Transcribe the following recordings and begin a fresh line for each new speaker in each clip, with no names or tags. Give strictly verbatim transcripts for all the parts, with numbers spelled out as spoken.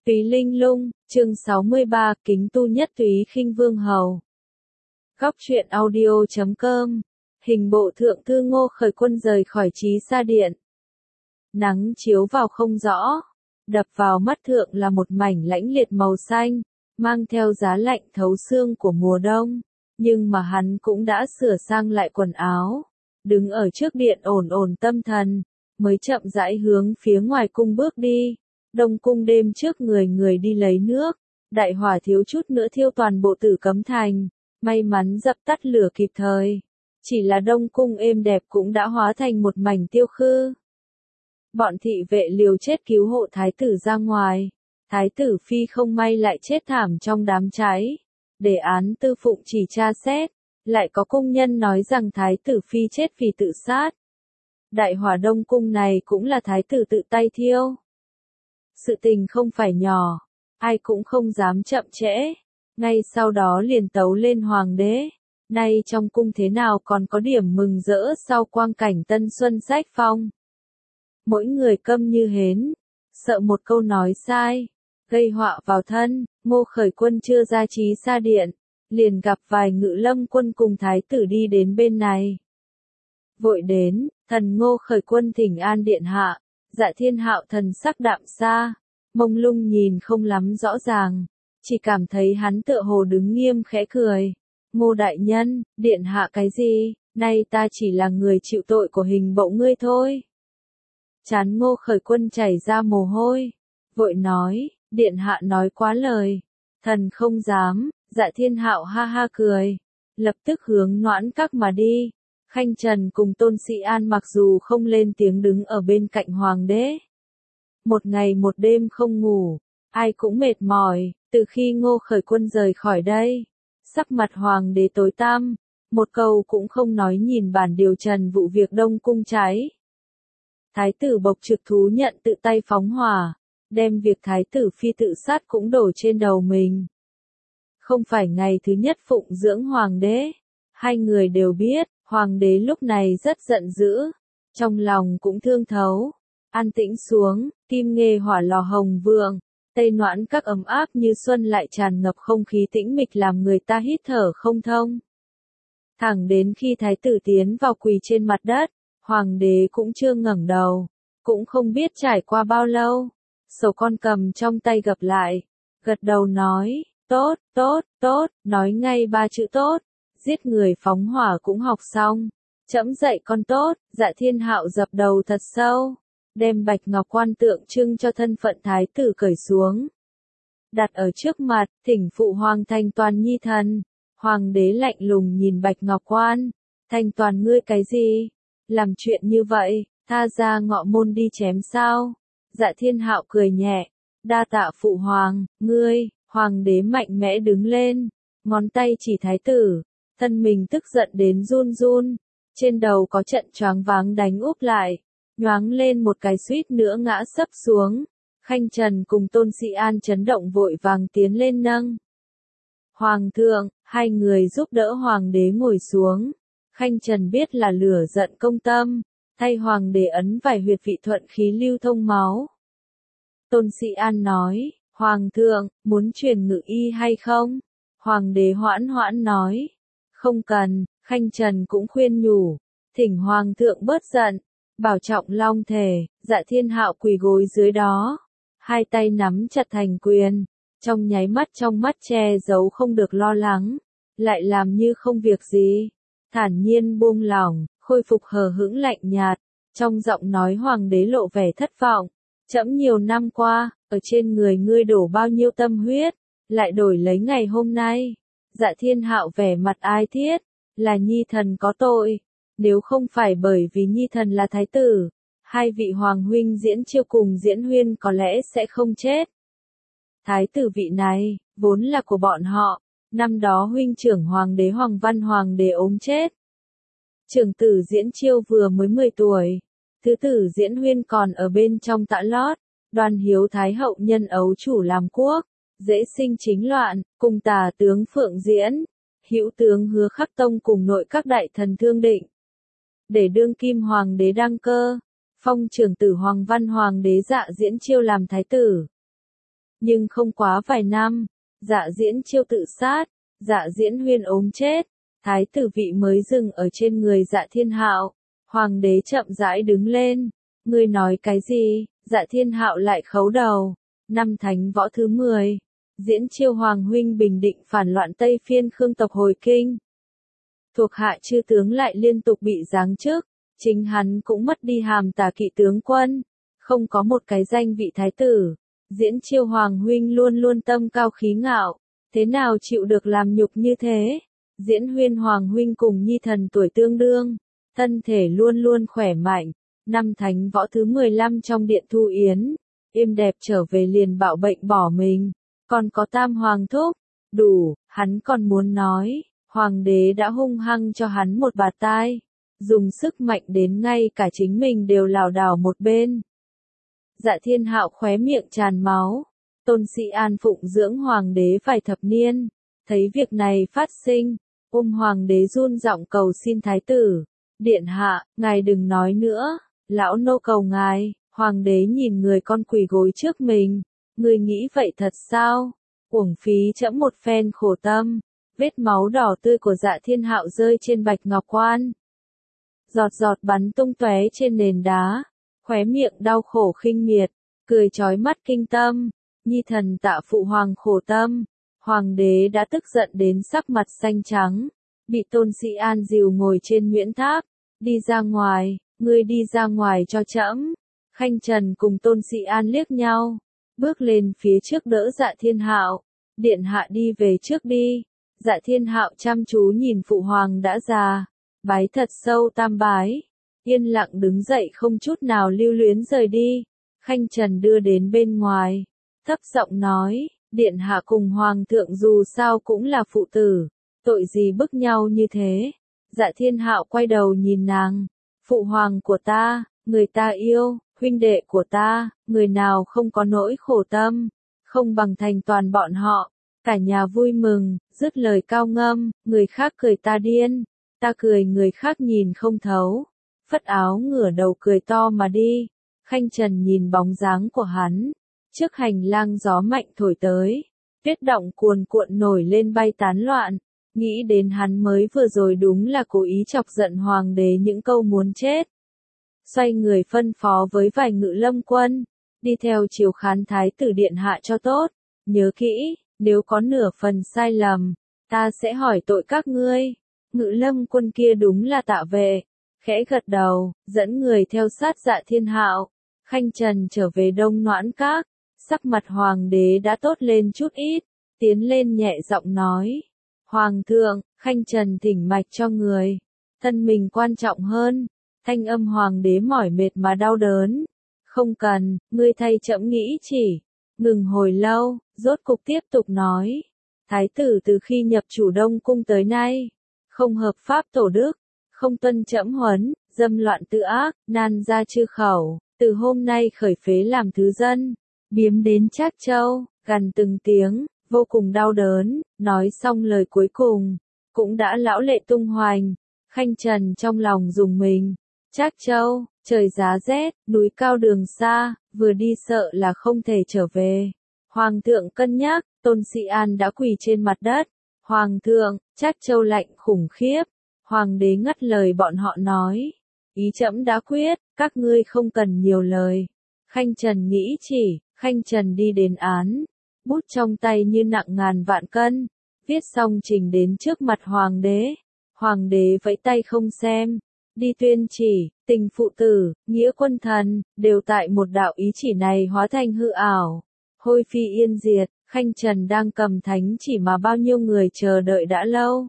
Túy Linh Lung, chương sáu mươi ba, kính tu nhất túy khinh vương hầu. Góc truyện audio chấm com, hình bộ thượng thư Ngô Khởi Quân rời khỏi Trí Sa Điện. Nắng chiếu vào không rõ, đập vào mắt thượng là một mảnh lãnh liệt màu xanh, mang theo giá lạnh thấu xương của mùa đông, nhưng mà hắn cũng đã sửa sang lại quần áo, đứng ở trước điện ổn ổn tâm thần, mới chậm rãi hướng phía ngoài cung bước đi. Đông cung đêm trước người người đi lấy nước, đại hỏa thiếu chút nữa thiêu toàn bộ Tử Cấm Thành, may mắn dập tắt lửa kịp thời. Chỉ là đông cung êm đẹp cũng đã hóa thành một mảnh tiêu khư. Bọn thị vệ liều chết cứu hộ thái tử ra ngoài, thái tử phi không may lại chết thảm trong đám cháy. Đề án tư phụng chỉ tra xét, lại có công nhân nói rằng thái tử phi chết vì tự sát. Đại hỏa đông cung này cũng là thái tử tự tay thiêu. Sự tình không phải nhỏ, ai cũng không dám chậm trễ, ngay sau đó liền tấu lên hoàng đế. Nay trong cung thế nào còn có điểm mừng rỡ sau quang cảnh tân xuân sách phong. Mỗi người câm như hến, sợ một câu nói sai, gây họa vào thân. Ngô Khởi Quân chưa ra Trí Sa Điện, liền gặp vài ngự lâm quân cùng thái tử đi đến bên này. Vội đến, thần Ngô Khởi Quân thỉnh an điện hạ. Dạ Thiên Hạo thần sắc đạm xa, mông lung nhìn không lắm rõ ràng, chỉ cảm thấy hắn tựa hồ đứng nghiêm khẽ cười. Ngô đại nhân, điện hạ cái gì, nay ta chỉ là người chịu tội của hình bộ ngươi thôi. Trán Ngô Khởi Quân chảy ra mồ hôi, vội nói, điện hạ nói quá lời, thần không dám. Dạ Thiên Hạo ha ha cười, lập tức hướng Noãn Các mà đi. Khanh Trần cùng Tôn Sĩ An mặc dù không lên tiếng đứng ở bên cạnh hoàng đế. Một ngày một đêm không ngủ, ai cũng mệt mỏi, từ khi Ngô Khởi Quân rời khỏi đây. Sắc mặt hoàng đế tối tăm, một câu cũng không nói nhìn bản điều trần vụ việc đông cung cháy. Thái tử Bộc Trực thú nhận tự tay phóng hỏa, đem việc thái tử phi tự sát cũng đổ trên đầu mình. Không phải ngày thứ nhất phụng dưỡng hoàng đế, hai người đều biết. Hoàng đế lúc này rất giận dữ, trong lòng cũng thương thấu. An tĩnh xuống, kim nghê hỏa lò hồng vượng, Tây Noãn Các ấm áp như xuân lại tràn ngập không khí tĩnh mịch làm người ta hít thở không thông. Thẳng đến khi thái tử tiến vào quỳ trên mặt đất, hoàng đế cũng chưa ngẩng đầu, cũng không biết trải qua bao lâu. Sổ con cầm trong tay gập lại, gật đầu nói, tốt, tốt, tốt, nói ngay ba chữ tốt. Giết người phóng hỏa cũng học xong, trẫm dạy con tốt. Dạ Thiên Hạo dập đầu thật sâu, đem bạch ngọc quan tượng trưng cho thân phận thái tử cởi xuống, đặt ở trước mặt, thỉnh phụ hoàng thanh toàn nhi thần. Hoàng đế lạnh lùng nhìn bạch ngọc quan, thanh toàn ngươi cái gì, làm chuyện như vậy, tha ra ngọ môn đi chém sao? Dạ Thiên Hạo cười nhẹ, đa tạ phụ hoàng, ngươi. Hoàng đế mạnh mẽ đứng lên, ngón tay chỉ thái tử. Thân mình tức giận đến run run, trên đầu có trận choáng váng đánh úp lại, nhoáng lên một cái suýt nữa ngã sấp xuống. Khanh Trần cùng Tôn Sĩ An chấn động vội vàng tiến lên nâng. Hoàng thượng, hai người giúp đỡ hoàng đế ngồi xuống. Khanh Trần biết là lửa giận công tâm, thay hoàng đế ấn vài huyệt vị thuận khí lưu thông máu. Tôn Sĩ An nói, hoàng thượng, muốn truyền ngự y hay không? Hoàng đế hoãn hoãn nói. Không cần. Khanh Trần cũng khuyên nhủ, thỉnh hoàng thượng bớt giận, bảo trọng long thể. Dạ Thiên Hạo quỳ gối dưới đó, hai tay nắm chặt thành quyền, trong nháy mắt trong mắt che giấu không được lo lắng, lại làm như không việc gì, thản nhiên buông lỏng, khôi phục hờ hững lạnh nhạt. Trong giọng nói hoàng đế lộ vẻ thất vọng, trẫm nhiều năm qua, ở trên người ngươi đổ bao nhiêu tâm huyết, lại đổi lấy ngày hôm nay. Dạ Thiên Hạo vẻ mặt ai thiết, là nhi thần có tội, nếu không phải bởi vì nhi thần là thái tử, hai vị hoàng huynh Diễn Chiêu cùng Diễn Huyên có lẽ sẽ không chết. Thái tử vị này, vốn là của bọn họ, năm đó huynh trưởng hoàng đế Hoàng Văn hoàng đế ốm chết. Trưởng tử Diễn Chiêu vừa mới mười tuổi, thứ tử Diễn Huyên còn ở bên trong tã lót, Đoan Hiếu Thái hậu nhân ấu chủ làm quốc. Dễ sinh chính loạn, cùng tả tướng Phượng Diễn, hữu tướng Hứa Khắc Tông cùng nội các đại thần thương định. Để đương kim hoàng đế đăng cơ, phong trưởng tử Hoàng Văn hoàng đế Dạ Diễn Chiêu làm thái tử. Nhưng không quá vài năm, Dạ Diễn Chiêu tự sát, Dạ Diễn Huyên ốm chết, thái tử vị mới dừng ở trên người Dạ Thiên Hạo. Hoàng đế chậm rãi đứng lên, ngươi nói cái gì? Dạ Thiên Hạo lại khấu đầu. Năm Thánh Võ thứ mười, Diễn Chiêu Hoàng huynh bình định phản loạn Tây Phiên Khương tộc hồi kinh. Thuộc hạ chư tướng lại liên tục bị giáng chức, chính hắn cũng mất đi hàm tả kỵ tướng quân, không có một cái danh vị thái tử. Diễn Chiêu Hoàng huynh luôn luôn tâm cao khí ngạo, thế nào chịu được làm nhục như thế? Diễn Huyên Hoàng huynh cùng nhi thần tuổi tương đương, thân thể luôn luôn khỏe mạnh. Năm Thánh Võ thứ mười lăm trong điện Thu Yến, êm đẹp trở về liền bạo bệnh bỏ mình, còn có Tam Hoàng thúc, đủ, hắn còn muốn nói, Hoàng đế đã hung hăng cho hắn một bạt tai, dùng sức mạnh đến ngay cả chính mình đều lảo đảo một bên. Dạ Thiên Hạo khóe miệng tràn máu, Tôn Sĩ An phụng dưỡng Hoàng đế vài thập niên, thấy việc này phát sinh, ôm Hoàng đế run giọng cầu xin thái tử, điện hạ, ngài đừng nói nữa, lão nô cầu ngài. Hoàng đế nhìn người con quỳ gối trước mình, người nghĩ vậy thật sao? Uổng phí trẫm một phen khổ tâm, vết máu đỏ tươi của Dạ Thiên Hạo rơi trên bạch ngọc quan. Giọt giọt bắn tung tóe trên nền đá, khóe miệng đau khổ khinh miệt, cười chói mắt kinh tâm, nhi thần tạ phụ hoàng khổ tâm. Hoàng đế đã tức giận đến sắc mặt xanh trắng, bị Tôn Sĩ An dìu ngồi trên nguyễn tháp, đi ra ngoài, ngươi đi ra ngoài cho trẫm. Khanh Trần cùng Tôn Sĩ An liếc nhau, bước lên phía trước đỡ Dạ Thiên Hạo, điện hạ đi về trước đi. Dạ Thiên Hạo chăm chú nhìn phụ hoàng đã già, bái thật sâu tam bái, yên lặng đứng dậy không chút nào lưu luyến rời đi. Khanh Trần đưa đến bên ngoài, thấp giọng nói, điện hạ cùng hoàng thượng dù sao cũng là phụ tử, tội gì bức nhau như thế. Dạ Thiên Hạo quay đầu nhìn nàng, phụ hoàng của ta, người ta yêu, huynh đệ của ta, người nào không có nỗi khổ tâm, không bằng thành toàn bọn họ. Cả nhà vui mừng, dứt lời cao ngâm, người khác cười ta điên, ta cười người khác nhìn không thấu. Phất áo ngửa đầu cười to mà đi. Khanh Trần nhìn bóng dáng của hắn, trước hành lang gió mạnh thổi tới, tuyết động cuồn cuộn nổi lên bay tán loạn, nghĩ đến hắn mới vừa rồi đúng là cố ý chọc giận hoàng đế những câu muốn chết. Xoay người phân phó với vài ngự lâm quân, đi theo chiếu khán thái tử điện hạ cho tốt, nhớ kỹ, nếu có nửa phần sai lầm, ta sẽ hỏi tội các ngươi. Ngự lâm quân kia đúng là Tạ Vệ, khẽ gật đầu, dẫn người theo sát Dạ Thiên Hạo. Khanh Trần trở về Đông Noãn Các, sắc mặt hoàng đế đã tốt lên chút ít, tiến lên nhẹ giọng nói, hoàng thượng, Khanh Trần thỉnh mạch cho người, thân mình quan trọng hơn. Thanh âm hoàng đế mỏi mệt mà đau đớn, không cần, ngươi thay trẫm nghĩ chỉ. Ngừng hồi lâu, rốt cục tiếp tục nói, thái tử từ khi nhập chủ Đông cung tới nay, không hợp pháp tổ đức, không tuân trẫm huấn, dâm loạn tự ác, nan ra chư khẩu, từ hôm nay khởi phế làm thứ dân, biếm đến Trác Châu, gằn từng tiếng, vô cùng đau đớn. Nói xong lời cuối cùng, cũng đã lão lệ tung hoành. Khanh Trần trong lòng rùng mình. Trác Châu, trời giá rét, núi cao đường xa, vừa đi sợ là không thể trở về. Hoàng thượng cân nhắc, Tôn Sĩ An đã quỳ trên mặt đất. Hoàng thượng, Trác Châu lạnh khủng khiếp. Hoàng đế ngắt lời bọn họ nói, ý trẫm đã quyết, các ngươi không cần nhiều lời. Khanh Trần nghĩ chỉ, Khanh Trần đi đến án, bút trong tay như nặng ngàn vạn cân, viết xong trình đến trước mặt hoàng đế. Hoàng đế vẫy tay không xem, đi tuyên chỉ, tình phụ tử, nghĩa quân thần, đều tại một đạo ý chỉ này hóa thành hư ảo. Hôi phi yên diệt, Khanh Trần đang cầm thánh chỉ mà bao nhiêu người chờ đợi đã lâu.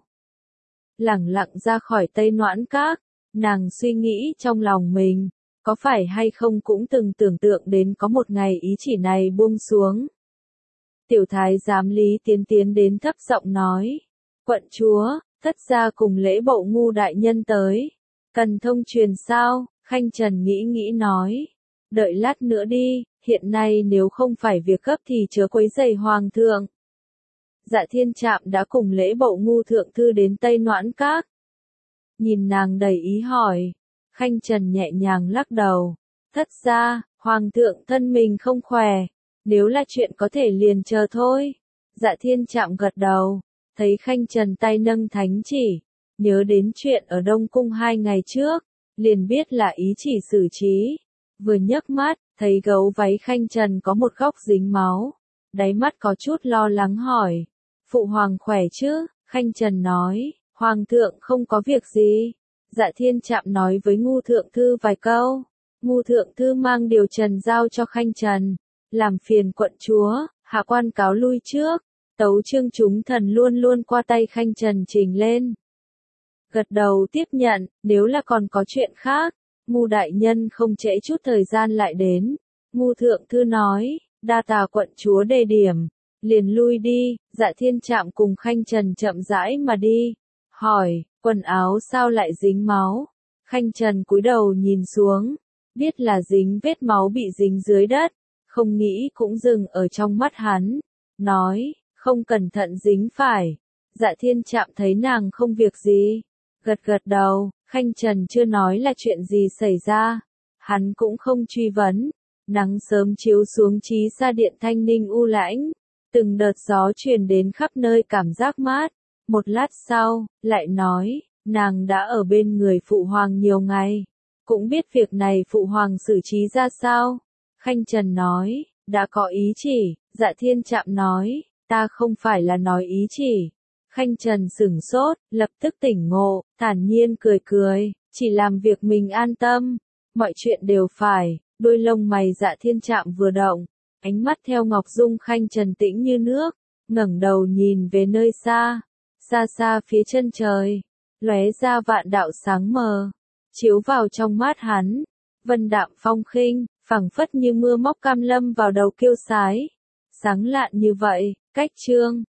Lẳng lặng ra khỏi Tây Noãn Các, nàng suy nghĩ trong lòng mình, có phải hay không cũng từng tưởng tượng đến có một ngày ý chỉ này buông xuống. Tiểu thái giám Lý Tiến tiến đến thấp giọng nói, quận chúa, thất gia cùng lễ bộ ngu đại nhân tới, cần thông truyền sao? Khanh Trần nghĩ nghĩ nói, đợi lát nữa đi, hiện nay nếu không phải việc gấp thì chớ quấy rầy hoàng thượng. Dạ Thiên Trạm đã cùng lễ bộ ngu thượng thư đến Tây Noãn Các. Nhìn nàng đầy ý hỏi, Khanh Trần nhẹ nhàng lắc đầu, thất gia, hoàng thượng thân mình không khỏe, nếu là chuyện có thể liền chờ thôi. Dạ Thiên Trạm gật đầu, thấy Khanh Trần tay nâng thánh chỉ, nhớ đến chuyện ở Đông Cung hai ngày trước, liền biết là ý chỉ xử trí. Vừa nhấc mắt, thấy gấu váy Khanh Trần có một góc dính máu, đáy mắt có chút lo lắng hỏi, Phụ Hoàng khỏe chứ? Khanh Trần nói, Hoàng thượng không có việc gì. Dạ Thiên Trạm nói với Ngu Thượng Thư vài câu, Ngu Thượng Thư mang điều trần giao cho Khanh Trần, làm phiền quận chúa, hạ quan cáo lui trước. Tấu chương chúng thần luôn luôn qua tay Khanh Trần trình lên. Gật đầu tiếp nhận, nếu là còn có chuyện khác, Ngu đại nhân không trễ chút thời gian lại đến. Ngu Thượng Thư nói, đa tà quận chúa đề điểm, liền lui đi. Dạ Thiên Trạm cùng Khanh Trần chậm rãi mà đi, hỏi, quần áo sao lại dính máu? Khanh Trần cúi đầu nhìn xuống, biết là dính vết máu bị dính dưới đất, không nghĩ cũng dừng ở trong mắt hắn, nói, không cẩn thận dính phải. Dạ Thiên Trạm thấy nàng không việc gì, gật gật đầu. Khanh Trần chưa nói là chuyện gì xảy ra, hắn cũng không truy vấn. Nắng sớm chiếu xuống Trí Sa Điện thanh ninh u lãnh, từng đợt gió truyền đến khắp nơi cảm giác mát. Một lát sau, lại nói, nàng đã ở bên người Phụ Hoàng nhiều ngày, cũng biết việc này Phụ Hoàng xử trí ra sao. Khanh Trần nói, đã có ý chỉ. Dạ Thiên Trạm nói, ta không phải là nói ý chỉ. Khanh Trần sửng sốt, lập tức tỉnh ngộ, thản nhiên cười cười, chỉ làm việc mình an tâm, mọi chuyện đều phải. Đôi lông mày Dạ Thiên Trạm vừa động, ánh mắt theo Ngọc Dung Khanh Trần tĩnh như nước, ngẩng đầu nhìn về nơi xa, xa xa phía chân trời, lóe ra vạn đạo sáng mờ, chiếu vào trong mắt hắn, vân đạm phong khinh, phẳng phất như mưa móc cam lâm vào đầu kiêu sái, sáng lạn như vậy. Cách chương